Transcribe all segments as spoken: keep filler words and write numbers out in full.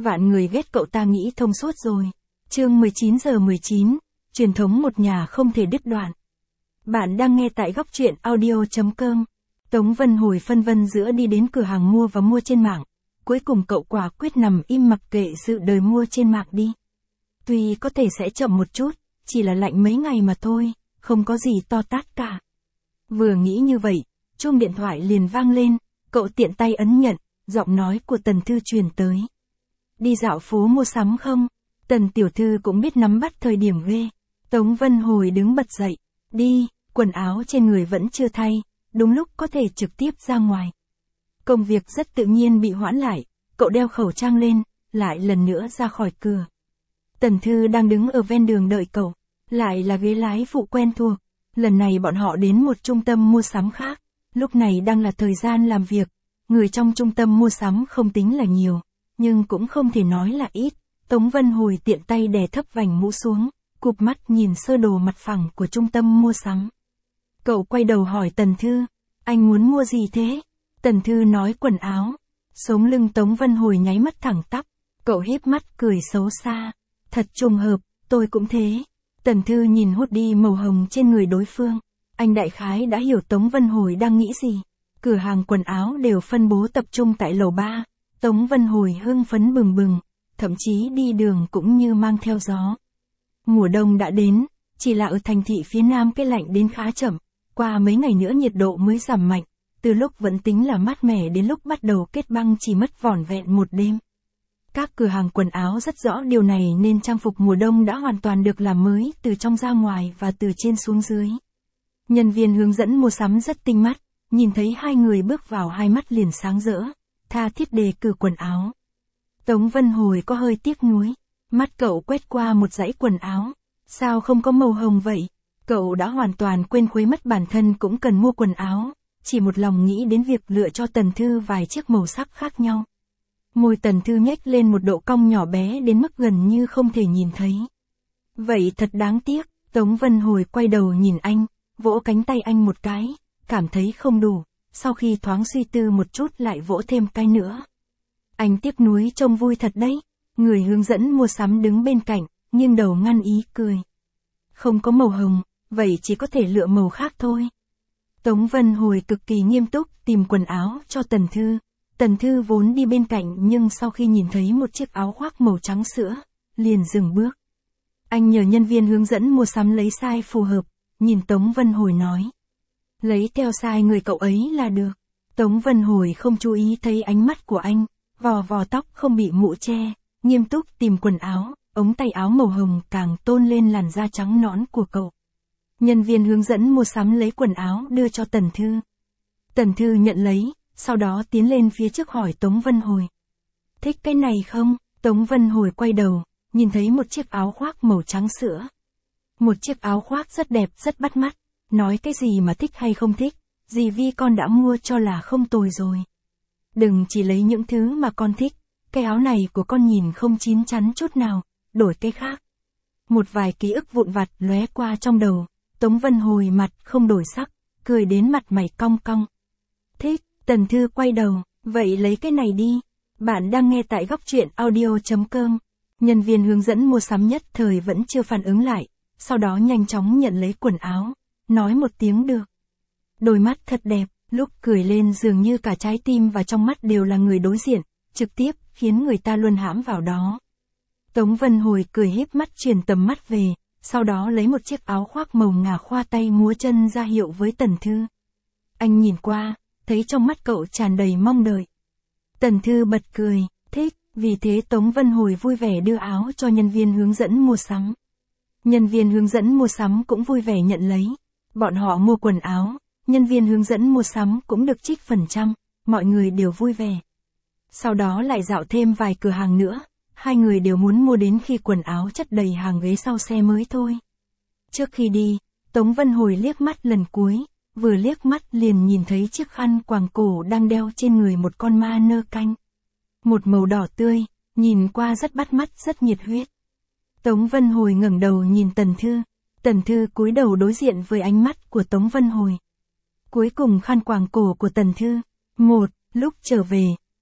Vạn người ghét cậu ta nghĩ thông suốt rồi. Chương mười chín giờ mười chín, truyền thống một nhà không thể đứt đoạn. Bạn đang nghe tại góc truyện audio chấm com. Tống Vân Hồi phân vân giữa đi đến cửa hàng mua và mua trên mạng. Cuối cùng cậu quả quyết nằm im mặc kệ sự đời mua trên mạng đi. Tuy có thể sẽ chậm một chút, chỉ là lạnh mấy ngày mà thôi, không có gì to tát cả. Vừa nghĩ như vậy, chuông điện thoại liền vang lên, cậu tiện tay ấn nhận, giọng nói của Tần Thư truyền tới. Đi dạo phố mua sắm không? Tần tiểu thư cũng biết nắm bắt thời điểm ghê. Tống Vân Hồi đứng bật dậy. Đi, quần áo trên người vẫn chưa thay, đúng lúc có thể trực tiếp ra ngoài. Công việc rất tự nhiên bị hoãn lại, cậu đeo khẩu trang lên, lại lần nữa ra khỏi cửa. Tần Thư đang đứng ở ven đường đợi cậu, lại là ghế lái phụ quen thuộc. Lần này bọn họ đến một trung tâm mua sắm khác, lúc này đang là thời gian làm việc, người trong trung tâm mua sắm không tính là nhiều, nhưng cũng không thể nói là ít. Tống Vân Hồi tiện tay đè thấp vành mũ xuống, cụp mắt nhìn sơ đồ mặt phẳng của trung tâm mua sắm. Cậu quay đầu hỏi Tần Thư, anh muốn mua gì thế? Tần Thư nói quần áo. Sống lưng Tống Vân Hồi nháy mắt thẳng tắp, cậu híp mắt cười xấu xa. Thật trùng hợp, tôi cũng thế. Tần Thư nhìn hoodie màu hồng trên người đối phương. Anh đại khái đã hiểu Tống Vân Hồi đang nghĩ gì. Cửa hàng quần áo đều phân bố tập trung tại lầu ba. Tống Vân Hồi hưng phấn bừng bừng, thậm chí đi đường cũng như mang theo gió. Mùa đông đã đến, chỉ là ở thành thị phía nam cái lạnh đến khá chậm. Qua mấy ngày nữa nhiệt độ mới giảm mạnh, từ lúc vẫn tính là mát mẻ đến lúc bắt đầu kết băng chỉ mất vỏn vẹn một đêm. Các cửa hàng quần áo rất rõ điều này nên trang phục mùa đông đã hoàn toàn được làm mới từ trong ra ngoài và từ trên xuống dưới. Nhân viên hướng dẫn mua sắm rất tinh mắt, nhìn thấy hai người bước vào hai mắt liền sáng rỡ, tha thiết đề cử quần áo. Tống Vân Hồi có hơi tiếc nuối, mắt cậu quét qua một dãy quần áo, sao không có màu hồng vậy? Cậu đã hoàn toàn quên khuấy mất bản thân cũng cần mua quần áo, chỉ một lòng nghĩ đến việc lựa cho Tần Thư vài chiếc màu sắc khác nhau. Môi Tần Thư nhếch lên một độ cong nhỏ bé đến mức gần như không thể nhìn thấy. Vậy thật đáng tiếc, Tống Vân Hồi quay đầu nhìn anh, vỗ cánh tay anh một cái, cảm thấy không đủ, sau khi thoáng suy tư một chút lại vỗ thêm cái nữa. Anh tiếc nuối trông vui thật đấy, người hướng dẫn mua sắm đứng bên cạnh, nghiêng đầu ngăn ý cười. Không có màu hồng, vậy chỉ có thể lựa màu khác thôi. Tống Vân Hồi cực kỳ nghiêm túc tìm quần áo cho Tần Thư. Tần Thư vốn đi bên cạnh nhưng sau khi nhìn thấy một chiếc áo khoác màu trắng sữa, liền dừng bước. Anh nhờ nhân viên hướng dẫn mua sắm lấy size phù hợp, nhìn Tống Vân Hồi nói. Lấy theo size người cậu ấy là được. Tống Vân Hồi không chú ý thấy ánh mắt của anh, vò vò tóc không bị mũ che, nghiêm túc tìm quần áo, ống tay áo màu hồng càng tôn lên làn da trắng nõn của cậu. Nhân viên hướng dẫn mua sắm lấy quần áo đưa cho Tần Thư. Tần Thư nhận lấy, sau đó tiến lên phía trước hỏi Tống Vân Hồi. Thích cái này không? Tống Vân Hồi quay đầu, nhìn thấy một chiếc áo khoác màu trắng sữa. Một chiếc áo khoác rất đẹp rất bắt mắt, nói cái gì mà thích hay không thích, dì Vi con đã mua cho là không tồi rồi. Đừng chỉ lấy những thứ mà con thích, cái áo này của con nhìn không chín chắn chút nào, đổi cái khác. Một vài ký ức vụn vặt lóe qua trong đầu, Tống Vân Hồi mặt không đổi sắc, cười đến mặt mày cong cong. Thích, Tần Thư quay đầu, vậy lấy cái này đi. Bạn đang nghe tại góc truyện audio chấm com. Nhân viên hướng dẫn mua sắm nhất thời vẫn chưa phản ứng lại, sau đó nhanh chóng nhận lấy quần áo, nói một tiếng được. Đôi mắt thật đẹp, lúc cười lên dường như cả trái tim và trong mắt đều là người đối diện, trực tiếp khiến người ta luân hãm vào đó. Tống Vân Hồi cười híp mắt chuyển tầm mắt về, sau đó lấy một chiếc áo khoác màu ngà khoa tay múa chân ra hiệu với Tần Thư. Anh nhìn qua, thấy trong mắt cậu tràn đầy mong đợi. Tần Thư bật cười, thích, vì thế Tống Vân Hồi vui vẻ đưa áo cho nhân viên hướng dẫn mua sắm. Nhân viên hướng dẫn mua sắm cũng vui vẻ nhận lấy. Bọn họ mua quần áo, nhân viên hướng dẫn mua sắm cũng được trích phần trăm, mọi người đều vui vẻ. Sau đó lại dạo thêm vài cửa hàng nữa, hai người đều muốn mua đến khi quần áo chất đầy hàng ghế sau xe mới thôi. Trước khi đi, Tống Vân Hồi liếc mắt lần cuối, vừa liếc mắt liền nhìn thấy chiếc khăn quàng cổ đang đeo trên người một con ma nơ canh. Một màu đỏ tươi, nhìn qua rất bắt mắt rất nhiệt huyết. Tống Vân Hồi ngẩng đầu nhìn Tần Thư, Tần Thư cúi đầu đối diện với ánh mắt của Tống Vân Hồi. Cuối cùng khăn quàng cổ của Tần Thư. Một, lúc trở về,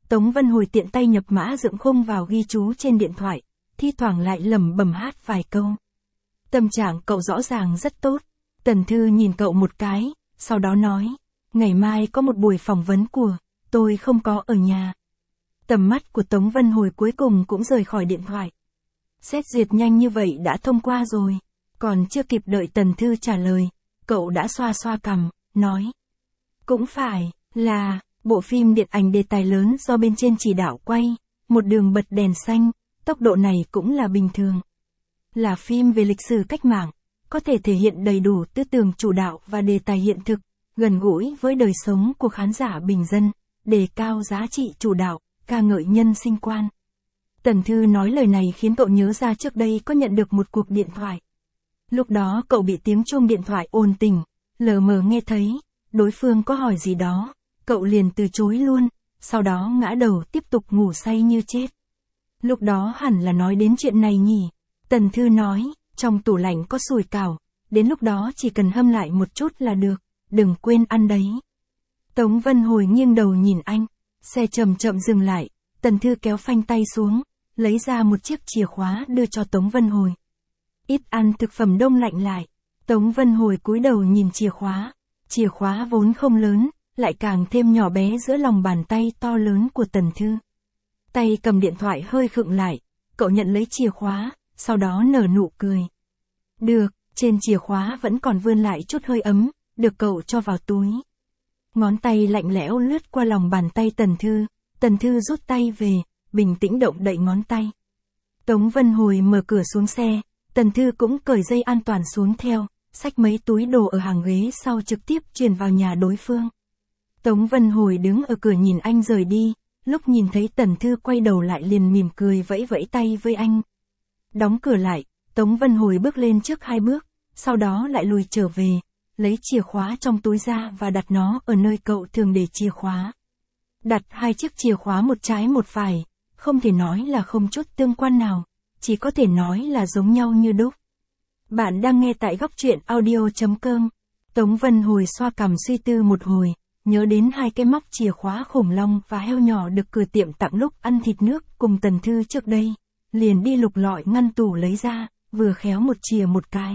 Tống Vân Hồi tiện tay nhập mã dựng khung vào ghi chú trên điện thoại, thi thoảng lại lẩm bẩm hát vài câu. Tâm trạng cậu rõ ràng rất tốt. Tần Thư nhìn cậu một cái, sau đó nói, ngày mai có một buổi phỏng vấn của, tôi không có ở nhà. Tầm mắt của Tống Vân Hồi cuối cùng cũng rời khỏi điện thoại. Xét duyệt nhanh như vậy đã thông qua rồi. Còn chưa kịp đợi Tần Thư trả lời, cậu đã xoa xoa cằm, nói. Cũng phải, là, bộ phim điện ảnh đề tài lớn do bên trên chỉ đạo quay, một đường bật đèn xanh, tốc độ này cũng là bình thường. Là phim về lịch sử cách mạng, có thể thể hiện đầy đủ tư tưởng chủ đạo và đề tài hiện thực, gần gũi với đời sống của khán giả bình dân, đề cao giá trị chủ đạo, ca ngợi nhân sinh quan. Tần Thư nói lời này khiến cậu nhớ ra trước đây có nhận được một cuộc điện thoại. Lúc đó cậu bị tiếng chuông điện thoại ồn tỉnh, lờ mờ nghe thấy, đối phương có hỏi gì đó, cậu liền từ chối luôn, sau đó ngã đầu tiếp tục ngủ say như chết. Lúc đó hẳn là nói đến chuyện này nhỉ? Tần Thư nói, trong tủ lạnh có sủi cảo, đến lúc đó chỉ cần hâm lại một chút là được, đừng quên ăn đấy. Tống Vân Hồi nghiêng đầu nhìn anh, xe chậm chậm dừng lại, Tần Thư kéo phanh tay xuống, lấy ra một chiếc chìa khóa đưa cho Tống Vân Hồi. Ít ăn thực phẩm đông lạnh lại. Tống Vân Hồi cúi đầu nhìn chìa khóa. Chìa khóa vốn không lớn, lại càng thêm nhỏ bé giữa lòng bàn tay to lớn của Tần Thư. Tay cầm điện thoại hơi khựng lại, cậu nhận lấy chìa khóa, sau đó nở nụ cười. Được, trên chìa khóa vẫn còn vươn lại chút hơi ấm, được cậu cho vào túi. Ngón tay lạnh lẽo lướt qua lòng bàn tay Tần Thư, Tần Thư rút tay về, bình tĩnh động đậy ngón tay. Tống Vân Hồi mở cửa xuống xe, Tần Thư cũng cởi dây an toàn xuống theo, xách mấy túi đồ ở hàng ghế sau trực tiếp chuyển vào nhà đối phương. Tống Vân Hồi đứng ở cửa nhìn anh rời đi, lúc nhìn thấy Tần Thư quay đầu lại liền mỉm cười vẫy vẫy tay với anh. Đóng cửa lại, Tống Vân Hồi bước lên trước hai bước, sau đó lại lùi trở về, lấy chìa khóa trong túi ra và đặt nó ở nơi cậu thường để chìa khóa. Đặt hai chiếc chìa khóa một trái một phải, không thể nói là không chút tương quan nào, chỉ có thể nói là giống nhau như đúc. Bạn đang nghe tại góc truyện audio chấm com. Tống Vân Hồi xoa cằm suy tư một hồi, nhớ đến hai cái móc chìa khóa khủng long và heo nhỏ được cửa tiệm tặng lúc ăn thịt nước cùng Tần Thư trước đây, liền đi lục lọi ngăn tủ lấy ra, vừa khéo một chìa một cái.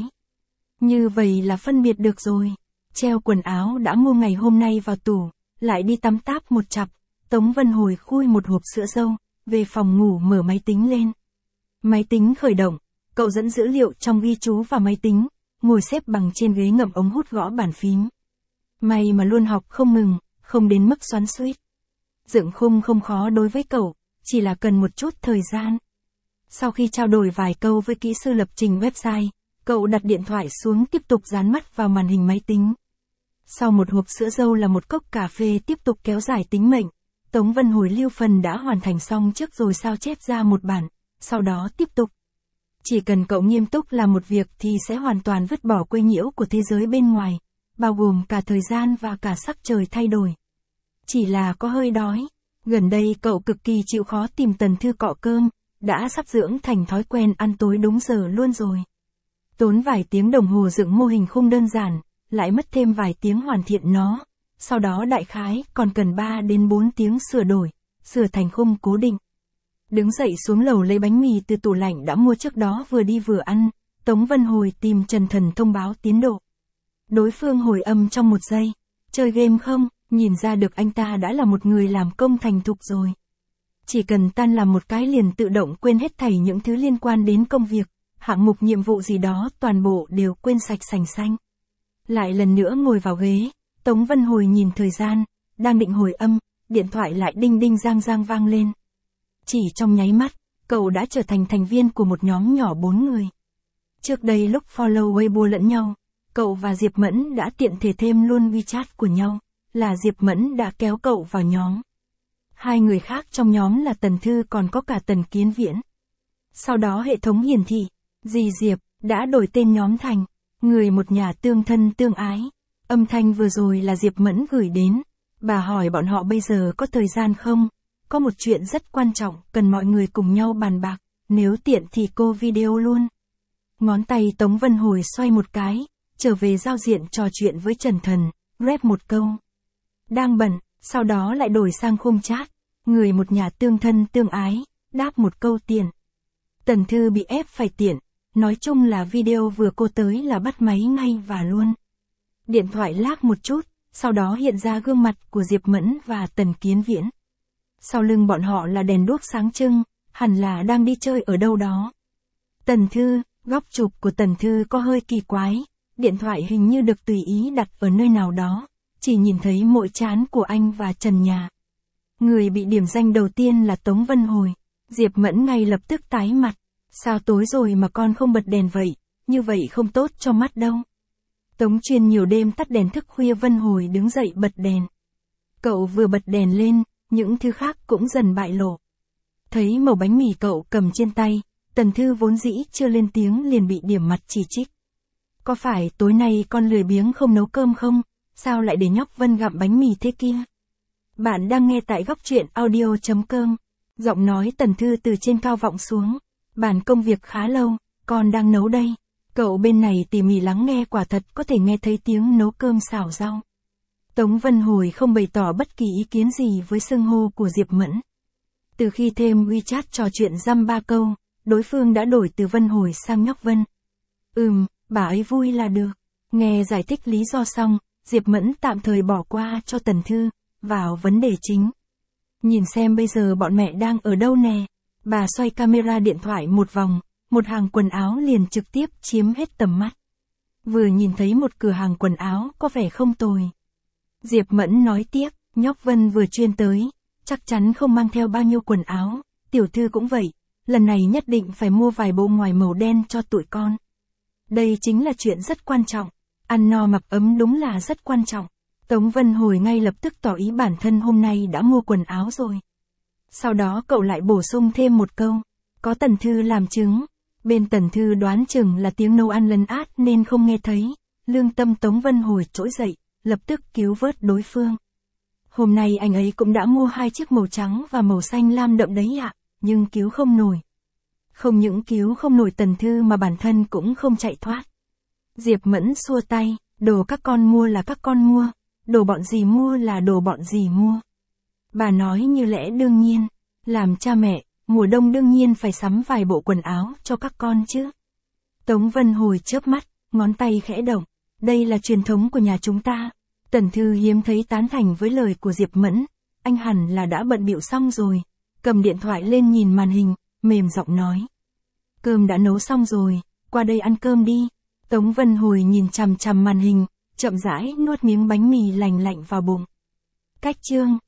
Như vậy là phân biệt được rồi. Treo quần áo đã mua ngày hôm nay vào tủ, lại đi tắm táp một chặp, Tống Vân Hồi khui một hộp sữa dâu, về phòng ngủ mở máy tính lên. Máy tính khởi động, cậu dẫn dữ liệu trong ghi chú vào máy tính, ngồi xếp bằng trên ghế ngậm ống hút gõ bàn phím. May mà luôn học không ngừng, không đến mức xoắn xuýt. Dựng khung không khó đối với cậu, chỉ là cần một chút thời gian. Sau khi trao đổi vài câu với kỹ sư lập trình website, cậu đặt điện thoại xuống tiếp tục dán mắt vào màn hình máy tính. Sau một hộp sữa dâu là một cốc cà phê tiếp tục kéo dài tính mệnh, Tống Vân Hồi lưu phần đã hoàn thành xong trước rồi sao chép ra một bản, sau đó tiếp tục. Chỉ cần cậu nghiêm túc làm một việc thì sẽ hoàn toàn vứt bỏ quấy nhiễu của thế giới bên ngoài, bao gồm cả thời gian và cả sắc trời thay đổi. Chỉ là có hơi đói, gần đây cậu cực kỳ chịu khó tìm Tần Thư cọ cơm, đã sắp dưỡng thành thói quen ăn tối đúng giờ luôn rồi. Tốn vài tiếng đồng hồ dựng mô hình khung đơn giản, lại mất thêm vài tiếng hoàn thiện nó, sau đó đại khái còn cần ba đến bốn tiếng sửa đổi, sửa thành khung cố định. Đứng dậy xuống lầu lấy bánh mì từ tủ lạnh đã mua trước đó vừa đi vừa ăn, Tống Vân Hồi tìm Trần Thần thông báo tiến độ. Đối phương hồi âm trong một giây, chơi game không, nhìn ra được anh ta đã là một người làm công thành thục rồi. Chỉ cần tan làm một cái liền tự động quên hết thảy những thứ liên quan đến công việc, hạng mục nhiệm vụ gì đó toàn bộ đều quên sạch sành xanh. Lại lần nữa ngồi vào ghế, Tống Vân Hồi nhìn thời gian, đang định hồi âm, điện thoại lại đinh đinh giang giang vang lên. Chỉ trong nháy mắt, cậu đã trở thành thành viên của một nhóm nhỏ bốn người. Trước đây lúc follow Weibo lẫn nhau, cậu và Diệp Mẫn đã tiện thể thêm luôn WeChat của nhau, là Diệp Mẫn đã kéo cậu vào nhóm. Hai người khác trong nhóm là Tần Thư còn có cả Tần Kiến Viễn. Sau đó hệ thống hiển thị, dì Diệp đã đổi tên nhóm thành người một nhà tương thân tương ái. Âm thanh vừa rồi là Diệp Mẫn gửi đến, bà hỏi bọn họ bây giờ có thời gian không? Có một chuyện rất quan trọng, cần mọi người cùng nhau bàn bạc, nếu tiện thì cô video luôn. Ngón tay Tống Vân Hồi xoay một cái, trở về giao diện trò chuyện với Trần Thần, rep một câu. Đang bận, sau đó lại đổi sang khung chat. Người một nhà tương thân tương ái, đáp một câu tiện. Tần Thư bị ép phải tiện, nói chung là video vừa cô tới là bắt máy ngay và luôn. Điện thoại lag một chút, sau đó hiện ra gương mặt của Diệp Mẫn và Tần Kiến Viễn. Sau lưng bọn họ là đèn đuốc sáng trưng, hẳn là đang đi chơi ở đâu đó. Tần Thư, góc chụp của Tần Thư có hơi kỳ quái, điện thoại hình như được tùy ý đặt ở nơi nào đó, chỉ nhìn thấy mỗi trán của anh và trần nhà. Người bị điểm danh đầu tiên là Tống Vân Hồi, Diệp Mẫn ngay lập tức tái mặt. Sao tối rồi mà con không bật đèn vậy, như vậy không tốt cho mắt đâu. Tống Chuyên nhiều đêm tắt đèn thức khuya. Vân Hồi đứng dậy bật đèn. Cậu vừa bật đèn lên, những thứ khác cũng dần bại lộ. Thấy mẩu bánh mì cậu cầm trên tay, Tần Thư vốn dĩ chưa lên tiếng liền bị điểm mặt chỉ trích. Có phải tối nay con lười biếng không nấu cơm không, sao lại để nhóc Vân gặm bánh mì thế kia? Bạn đang nghe tại góc truyện audio chấm com. Giọng nói Tần Thư từ trên cao vọng xuống. Bàn công việc khá lâu, con đang nấu đây. Cậu bên này tỉ mỉ lắng nghe, quả thật có thể nghe thấy tiếng nấu cơm xào rau. Tống Vân Hồi không bày tỏ bất kỳ ý kiến gì với xưng hô của Diệp Mẫn. Từ khi thêm WeChat trò chuyện dăm ba câu, đối phương đã đổi từ Vân Hồi sang nhóc Vân. Ừm, bà ấy vui là được. Nghe giải thích lý do xong, Diệp Mẫn tạm thời bỏ qua cho Tần Thư, vào vấn đề chính. Nhìn xem bây giờ bọn mẹ đang ở đâu nè. Bà xoay camera điện thoại một vòng, một hàng quần áo liền trực tiếp chiếm hết tầm mắt. Vừa nhìn thấy một cửa hàng quần áo có vẻ không tồi. Diệp Mẫn nói tiếp, nhóc Vân vừa chuyên tới, chắc chắn không mang theo bao nhiêu quần áo, tiểu thư cũng vậy, lần này nhất định phải mua vài bộ ngoài màu đen cho tụi con. Đây chính là chuyện rất quan trọng, ăn no mặc ấm đúng là rất quan trọng. Tống Vân Hồi ngay lập tức tỏ ý bản thân hôm nay đã mua quần áo rồi. Sau đó cậu lại bổ sung thêm một câu, có Tần Thư làm chứng. Bên Tần Thư đoán chừng là tiếng nấu ăn lấn át nên không nghe thấy. Lương tâm Tống Vân Hồi trỗi dậy, lập tức cứu vớt đối phương. Hôm nay anh ấy cũng đã mua hai chiếc màu trắng và màu xanh lam đậm đấy ạ, nhưng cứu không nổi. Không những cứu không nổi Tần Thư mà bản thân cũng không chạy thoát. Diệp Mẫn xua tay, đồ các con mua là các con mua, đồ bọn dì mua là đồ bọn dì mua. Bà nói như lẽ đương nhiên, làm cha mẹ, mùa đông đương nhiên phải sắm vài bộ quần áo cho các con chứ. Tống Vân Hồi chớp mắt, ngón tay khẽ động, đây là truyền thống của nhà chúng ta. Tần Thư hiếm thấy tán thành với lời của Diệp Mẫn, anh hẳn là đã bận bịu xong rồi, cầm điện thoại lên nhìn màn hình, mềm giọng nói. Cơm đã nấu xong rồi, qua đây ăn cơm đi. Tống Vân Hồi nhìn chằm chằm màn hình, chậm rãi nuốt miếng bánh mì lành lạnh vào bụng. Cách chương